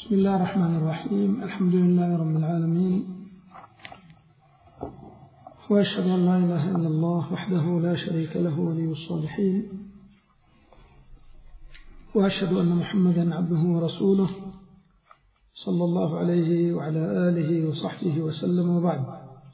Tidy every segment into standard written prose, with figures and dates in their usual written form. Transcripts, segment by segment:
بسم الله الرحمن الرحيم. الحمد لله رب العالمين، وأشهد أن لا إله إلا الله وحده لا شريك له ولي الصالحين، وأشهد أن محمدا عبده ورسوله صلى الله عليه وعلى آله وصحبه وسلم. وبعد،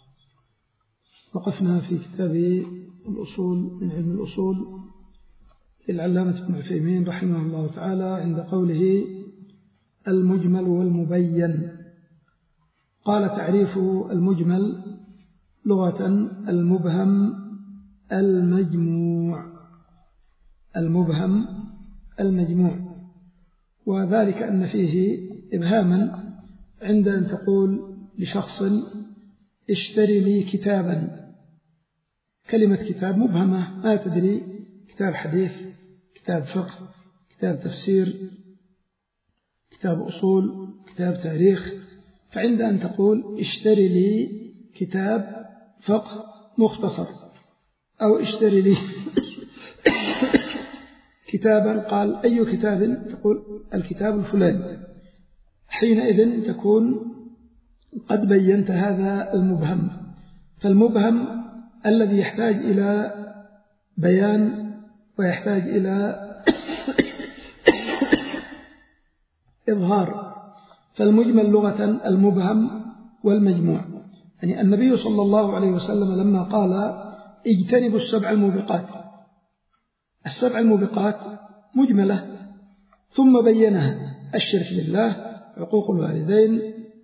وقفنا في كتاب الأصول من علم الأصول للعلامة ابن عثيمين رحمه الله تعالى عند قوله المجمل والمبين. قال: تعريف المجمل لغة المبهم المجموع. المبهم المجموع، وذلك أن فيه إبهاما عند أن تقول لشخص اشتري لي كتابا. كلمة كتاب مبهمة، ما تدري كتاب حديث، كتاب فقه، كتاب تفسير، كتاب أصول، كتاب تاريخ. فعند أن تقول اشتري لي كتاب فقه مختصر، أو اشتري لي كتابا، قال أي كتاب؟ تقول الكتاب الفلاني. حينئذ تكون قد بينت هذا المبهم. فالمبهم الذي يحتاج إلى بيان ويحتاج إلى إظهار. فالمجمل لغة المبهم والمجموع. يعني النبي صلى الله عليه وسلم لما قال اجتنبوا السبع الموبقات، السبع الموبقات مجملة، ثم بينها: الشرك بالله، عقوق الوالدين،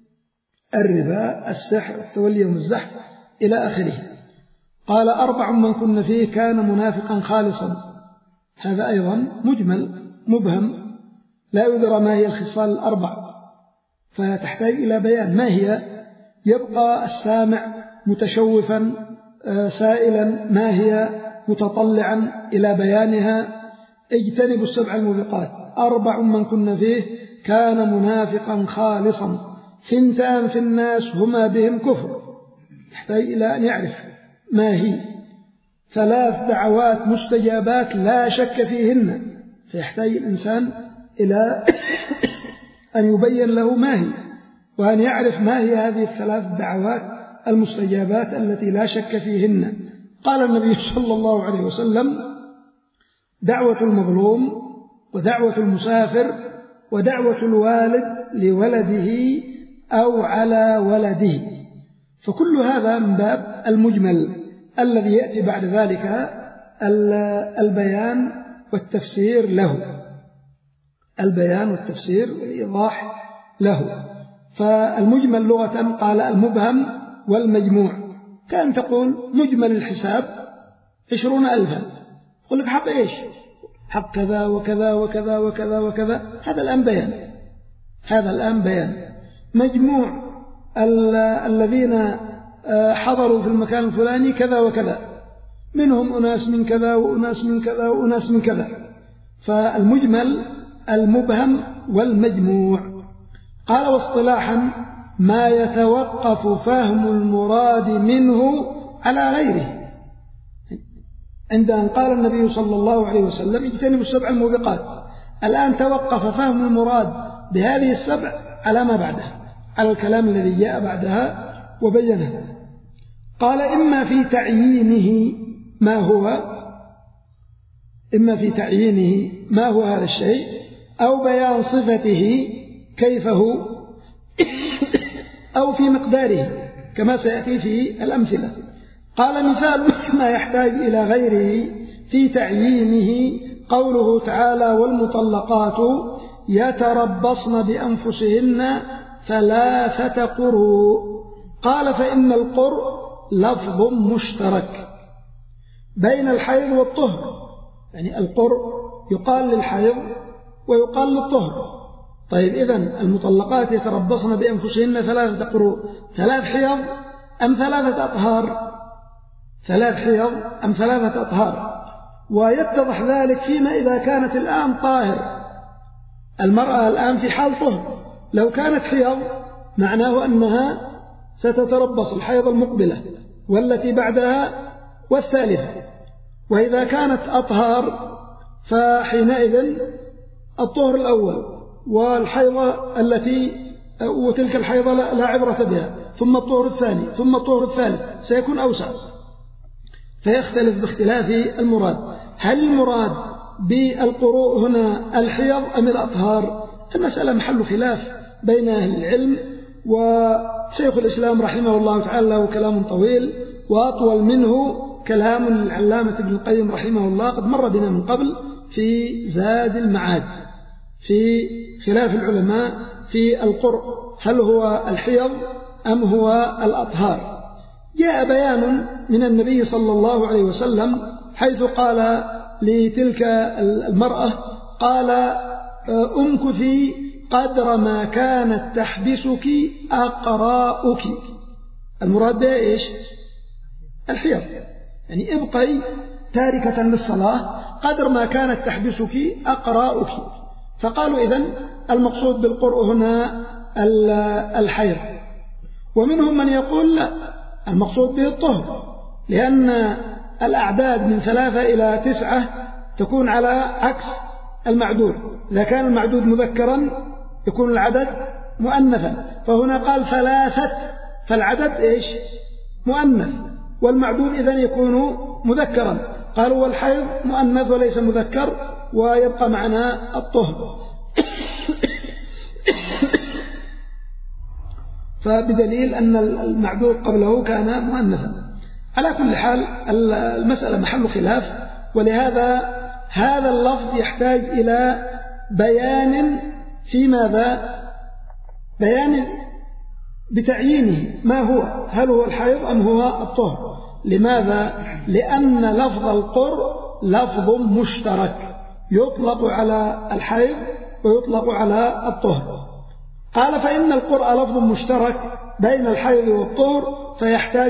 الربا، السحر، التولي يوم الزحف، إلى آخره. قال: 4 من كن فيه كان منافقا خالصا. هذا أيضا مجمل مبهم، لا يدرى ما هي الخصال 4، فتحتاج إلى بيان ما هي. يبقى السامع متشوفا سائلا ما هي، متطلعا إلى بيانها. اجتنبوا السبع الموبقات، 4 من كن فيه كان منافقا خالصا، 2 في الناس هما بهم كفر. يحتاج إلى أن يعرف ما هي. 3 دعوات مستجابات لا شك فيهن، فيحتاج الإنسان إلى أن يبين له ما هي، وأن يعرف ما هي هذه ال3 دعوات المستجابات التي لا شك فيهن. قال النبي صلى الله عليه وسلم: دعوة المظلوم، ودعوة المسافر، ودعوة الوالد لولده أو على ولده. فكل هذا من باب المجمل الذي يأتي بعد ذلك البيان والتفسير له، البيان والتفسير والإيضاح له. فالمجمل لغة قال المبهم والمجموع. كان تقول مجمل الحساب 20,000، يقول لك حق إيش؟ حق كذا وكذا وكذا وكذا وكذا. هذا الآن بيان، هذا الآن بيان. مجموع الذين حضروا في المكان الفلاني كذا وكذا، منهم أناس من كذا وأناس من كذا وأناس من كذا. فالمجمل المبهم والمجموع. قال: واصطلاحا ما يتوقف فهم المراد منه على غيره. عند أن قال النبي صلى الله عليه وسلم اجتنبوا السبع الموبقات، الآن توقف فهم المراد بهذه السبع على ما بعدها، على الكلام الذي جاء بعدها وبينه. قال: إما في تعيينه ما هو، إما في تعيينه ما هو هذا الشيء، أو بيان صفته كيف هو، أو في مقداره كما سيأتي في الأمثلة. قال: مثال ما يحتاج إلى غيره في تعيينه قوله تعالى: والمطلقات يتربصن بأنفسهن 3 قروء. قال: فإن القرء لفظ مشترك بين الحيض والطهر. يعني القرء يقال للحيض ويقال للطهر. طيب، إذن المطلقات يتربصن بأنفسهن 3 قروء، 3 حيض أم 3 أطهار؟ 3 حيض أم 3 أطهار؟ ويتضح ذلك فيما إذا كانت الآن طاهر، المرأة الآن في حال طهر. لو كانت حيض معناه أنها ستتربص الحيض المقبلة والتي بعدها والثالثة. وإذا كانت أطهار فحينئذ الطهر الأول والحيضة وتلك الحيضة لا عبرة بها، ثم الطهر الثاني، ثم الطهر الثالث، سيكون أوسع، فيختلف باختلاف المراد. هل المراد بالقروء هنا الحيض أم الأطهار؟ المسألة محل خلاف بين أهل العلم، وشيخ الإسلام رحمه الله تعالى له كلام طويل، وأطول منه كلام العلامة ابن القيم رحمه الله قد مر بنا من قبل في زاد المعاد في خلاف العلماء في القرء، هل هو الحيض أم هو الأطهار. جاء بيان من النبي صلى الله عليه وسلم حيث قال لتلك المرأة، قال أمكثي قدر ما كانت تحبسك أقراؤك. المراد به إيش؟ الحيض، يعني ابقي تاركة للصلاة قدر ما كانت تحبسك أقراؤك. فقالوا إذن المقصود بالقرء هنا الحيض. ومنهم من يقول لا، المقصود به الطهر، لأن الأعداد من 3 إلى 9 تكون على عكس المعدود. إذا كان المعدود مذكرا يكون العدد مؤنثا، فهنا قال 3، فالعدد إيش؟ مؤنث، والمعدود إذن يكون مذكرا. قالوا والحيض مؤنث وليس مذكر، ويبقى معنا الطهر. فبدليل أن المعدود قبله كان مؤنثا. على كل حال المسألة محل خلاف، ولهذا هذا اللفظ يحتاج إلى بيان في ماذا؟ بيان بتعيينه ما هو، هل هو الحيض أم هو الطهر؟ لماذا؟ لأن لفظ القرء لفظ مشترك يطلق على الحيض ويطلق على الطهر. قال فإن القرء لفظ مشترك بين الحيض والطهر، فيحتاج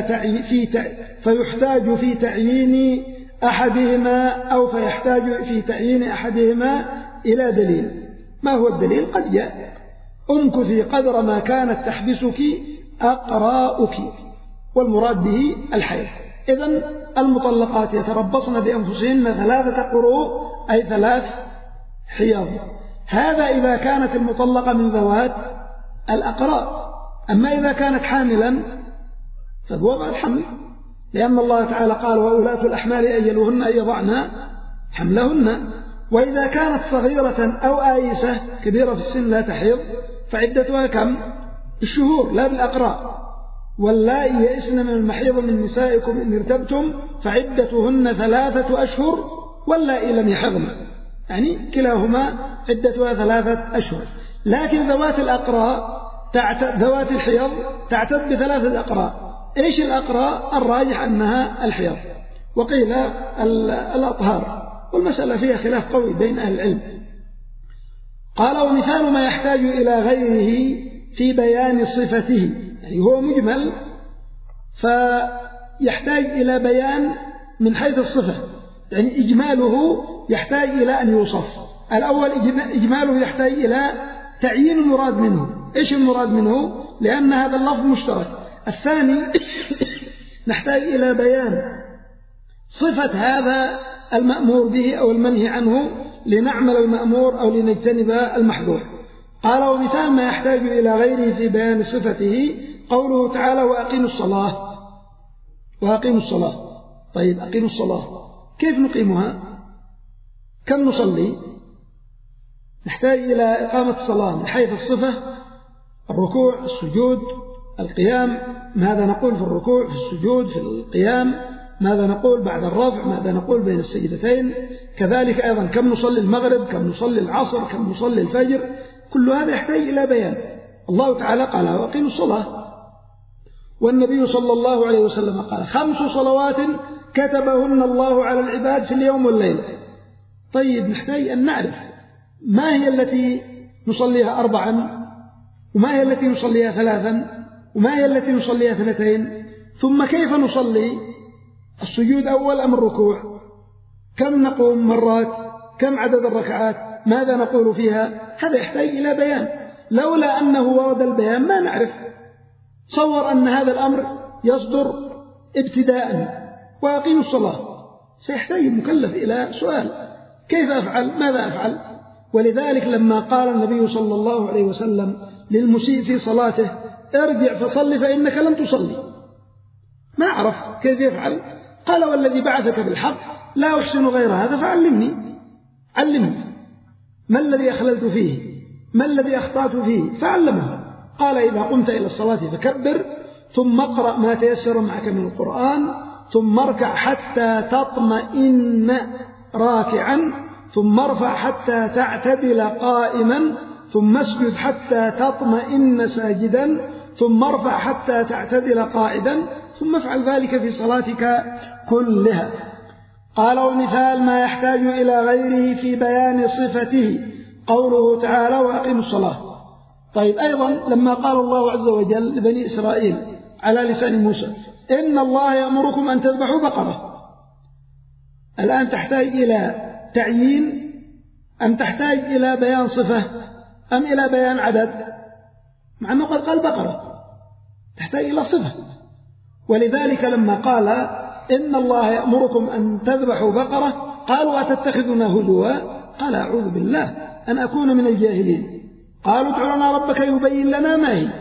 في تعيين أحدهما، أو فيحتاج في تعيين أحدهما إلى دليل. ما هو الدليل؟ قد جاء أمكثي قدر ما كانت تحبسك أقراؤك، والمراد به الحيض. إذن المطلقات يتربصن بأنفسهن 3 قروء، أي 3 حيض. هذا إذا كانت المطلقة من ذوات الأقراء. أما إذا كانت حاملا فبوضع الحمل، لأن الله تعالى قال وأولاة الأحمال أجلهن أن يضعن حملهن. وإذا كانت صغيرة أو آيسة كبيرة في السن لا تحيض فعدتها كم؟ الشهور لا بالأقراء. واللائي يئسن من المحيض من نسائكم إن ارتبتم فعدتهن 3 أشهر واللائي لم يحضن، يعني كلاهما عدتها 3 أشهر. لكن ذوات الأقراء ذوات الحيض تعتد ب3 أقراء. إيش الأقراء؟ الراجح أنها الحيض، وقيل الأطهار، والمسألة فيها خلاف قوي بين أهل العلم. قال ومثال ما يحتاج إلى غيره في بيان صفته، يعني هو مجمل فيحتاج إلى بيان من حيث الصفة، يعني إجماله يحتاج إلى أن يوصف. الأول إجماله يحتاج إلى تعيين المراد منه. إيش المراد منه؟ لأن هذا اللفظ مشترك. الثاني نحتاج إلى بيان صفة هذا المأمور به أو المنهي عنه لنعمل المأمور أو لنجتنب المحظور. قال ومثال ما يحتاج إلى غيره في بيان صفته قوله تعالى وأقيموا الصلاة. وأقيموا الصلاة. طيب أقيموا الصلاة كيف نقيمها؟ كم نصلي؟ نحتاج إلى إقامة الصلاة من حيث الصفة، الركوع، السجود، القيام، ماذا نقول في الركوع، في السجود، في القيام، ماذا نقول بعد الرفع، ماذا نقول بين السجدتين، كذلك أيضا كم نصلي المغرب، كم نصلي العصر، كم نصلي الفجر. كل هذا يحتاج إلى بيان. الله تعالى قال وأقيموا الصلاة، والنبي صلى الله عليه وسلم قال 5 صلوات كتبهن الله على العباد في اليوم والليلة. طيب نحتاج أن نعرف ما هي التي نصليها 4، وما هي التي نصليها 3، وما هي التي نصليها 2، ثم كيف نصلي السجود أول أم الركوع، كم نقوم مرات، كم عدد الركعات، ماذا نقول فيها. هذا يحتاج إلى بيان. لولا أنه ورد البيان ما نعرف. تصور أن هذا الأمر يصدر ابتداء وأقيموا الصلاة، سيحتاج المكلف إلى سؤال كيف أفعل، ماذا أفعل. ولذلك لما قال النبي صلى الله عليه وسلم للمسيء في صلاته ارجع فصل فإنك لم تصلي، ما عرف كيف يفعل، قال والذي بعثك بالحق لا أحسن غير هذا فعلمني، علمني ما الذي أخللت فيه، ما الذي أخطأت فيه، فعلمه. قال إذا قمت إلى الصلاة فكبر، ثم اقرأ ما تيسر معك من القرآن، ثم اركع حتى تطمئن راكعا، ثم ارفع حتى تعتدل قائما، ثم اسجد حتى تطمئن ساجدا، ثم ارفع حتى تعتدل قاعدا، ثم افعل ذلك في صلاتك كلها. قال ومثال ما يحتاج إلى غيره في بيان صفته قوله تعالى وأقيموا الصلاة. طيب أيضا لما قال الله عز وجل لبني إسرائيل على لسان موسى إن الله يأمركم أن تذبحوا بقرة، الآن تحتاج إلى تعيين أم تحتاج إلى بيان صفة أم إلى بيان عدد؟ مع أنه قد قال بقرة تحتاج إلى صفة. ولذلك لما قال إن الله يأمركم أن تذبحوا بقرة قالوا أتتخذنا هزوا، قال أعوذ بالله أن أكون من الجاهلين. قالوا ادع لنا ربك يبين لنا ما هي،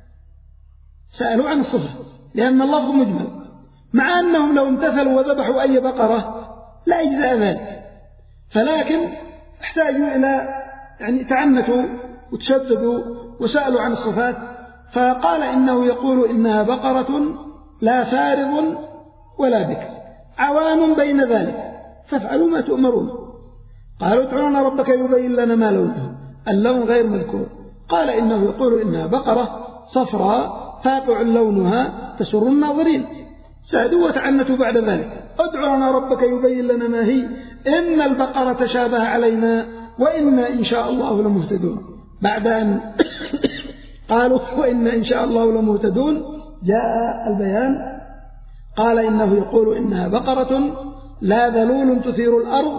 سألوا عن الصفة لأن اللفظ مجمل، مع أنهم لو امتثلوا وذبحوا أي بقرة لا يجزأ ذلك، فلكن احتاجوا إلى تعنتوا وتشددوا وسألوا عن الصفات، فقال إنه يقول إنها بقرة لا فارض ولا بكر عوان بين ذلك فافعلوا ما تؤمرون. قالوا ادع لنا ربك يبين لنا ما لونه، اللون غير مذكور. قال إنه يقول إنها بقرة صفراء فاقع لونها تسر الناظرين. سألوا وتعنتوا بعد ذلك ادع لنا ربك يبين لنا ما هي إن البقرة تشابه علينا وإنا إن شاء الله لمهتدون. بعد أن قالوا وإنا إن شاء الله لمهتدون جاء البيان، قال إنه يقول إنها بقرة لا ذلول تثير الأرض،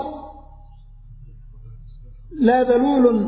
لا ذلول،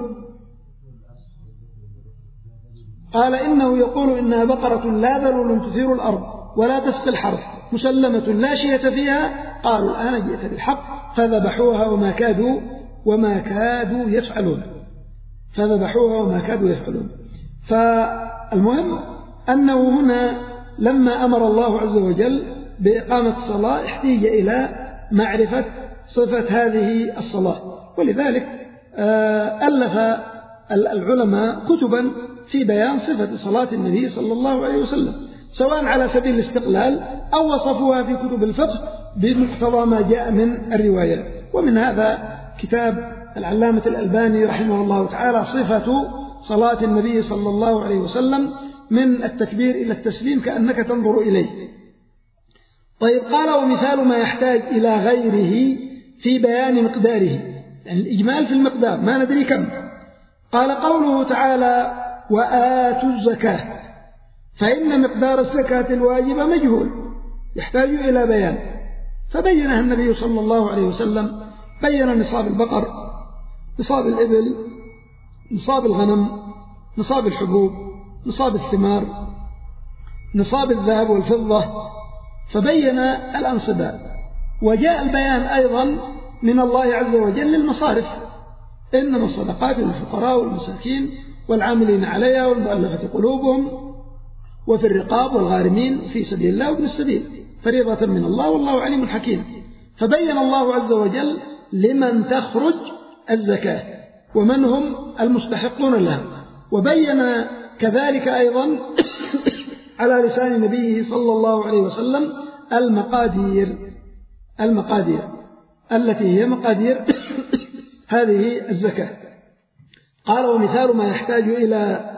قال إنه يقول إنها بقرة لا ذلول تثير الأرض ولا تسقي الحرث مسلمة لا شية فيها. قالوا الآن جئت بالحق فذبحوها وما كادوا يفعلون، فذبحوها وما كادوا يفعلون. فالمهم أنه هنا لما أمر الله عز وجل بإقامة الصلاة احتاج إلى معرفة صفة هذه الصلاة، ولذلك ألف العلماء كتبا في بيان صفة صلاة النبي صلى الله عليه وسلم، سواء على سبيل الاستقلال أو وصفوها في كتب الفقه بمقتضى ما جاء من الروايات. ومن هذا كتاب العلامة الألباني رحمه الله تعالى صفة صلاة النبي صلى الله عليه وسلم من التكبير إلى التسليم كأنك تنظر إليه. طيب قال ومثال ما يحتاج إلى غيره في بيان مقداره، يعني الإجمال في المقدار ما ندري كم. قال قوله تعالى وآتوا الزكاة، فإن مقدار الزكاة الواجبة مجهول يحتاج إلى بيان، فبينها النبي صلى الله عليه وسلم، بين نصاب البقر، نصاب الإبل، نصاب الغنم، نصاب الحبوب، نصاب الثمار، نصاب الذهب والفضة، فبين الأنصباء. وجاء البيان أيضا من الله عز وجل للمصارف، إنما الصدقات للفقراء والمساكين والعاملين عليها والمؤلفة قلوبهم وفي الرقاب والغارمين في سبيل الله وابن السبيل فريضة من الله والله عليم حكيم. فبين الله عز وجل لمن تخرج الزكاة ومن هم المستحقون لها، وبين كذلك أيضا على لسان نبيه صلى الله عليه وسلم المقادير التي هي مقادير هذه الزكاة. قال ومثال ما يحتاج إلى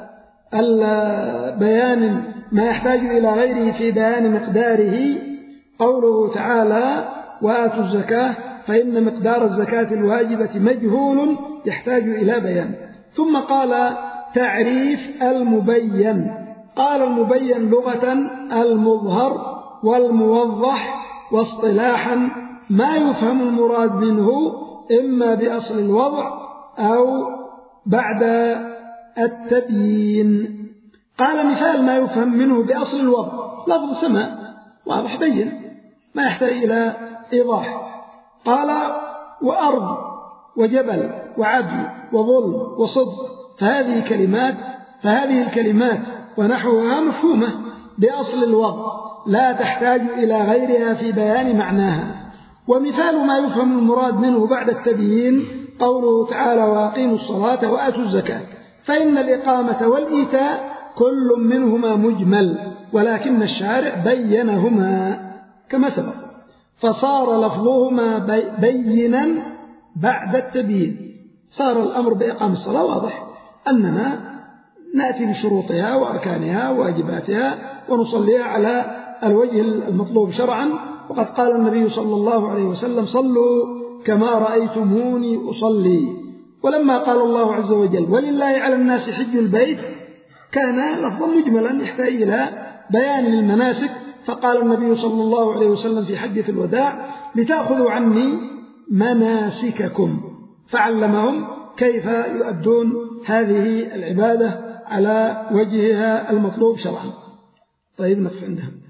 بيان ما يحتاج إلى غيره في بيان مقداره قوله تعالى وآتوا الزكاة فإن مقدار الزكاة الواجبة مجهول يحتاج إلى بيان. ثم قال تعريف المبين، قال المبين لغة المظهر والموضح، واصطلاحا ما يفهم المراد منه إما بأصل الوضع أو بعد التبيين. قال مثال ما يفهم منه بأصل الوضع لفظ سماء واضح بين ما يحتاج إلى إيضاح. قال وأرض وجبل وعدل وظلم وصدق، فهذه الكلمات ونحوها مفهومة بأصل الوضع لا تحتاج إلى غيرها في بيان معناها. ومثال ما يفهم المراد منه بعد التبيين قوله تعالى: وأقيموا الصلاة وآتوا الزكاة، فإن الإقامة والإيتاء كل منهما مجمل، ولكن الشارع بينهما كما سبق، فصار لفظهما بينا بعد التبيين. صار الأمر بإقام الصلاة واضح، أننا نأتي بشروطها وأركانها وواجباتها ونصليها على الوجه المطلوب شرعا. وقد قال النبي صلى الله عليه وسلم: صلوا كما رأيتموني أصلي. ولما قال الله عز وجل: ولله على الناس حج البيت، كان لفظا مجملا يحتاج إلى بيان للمناسك، فقال النبي صلى الله عليه وسلم في حجة الوداع: لتأخذوا عني مناسككم، فعلمهم كيف يؤدون هذه العبادة على وجهها المطلوب شرعا. طيب، نقف عندها.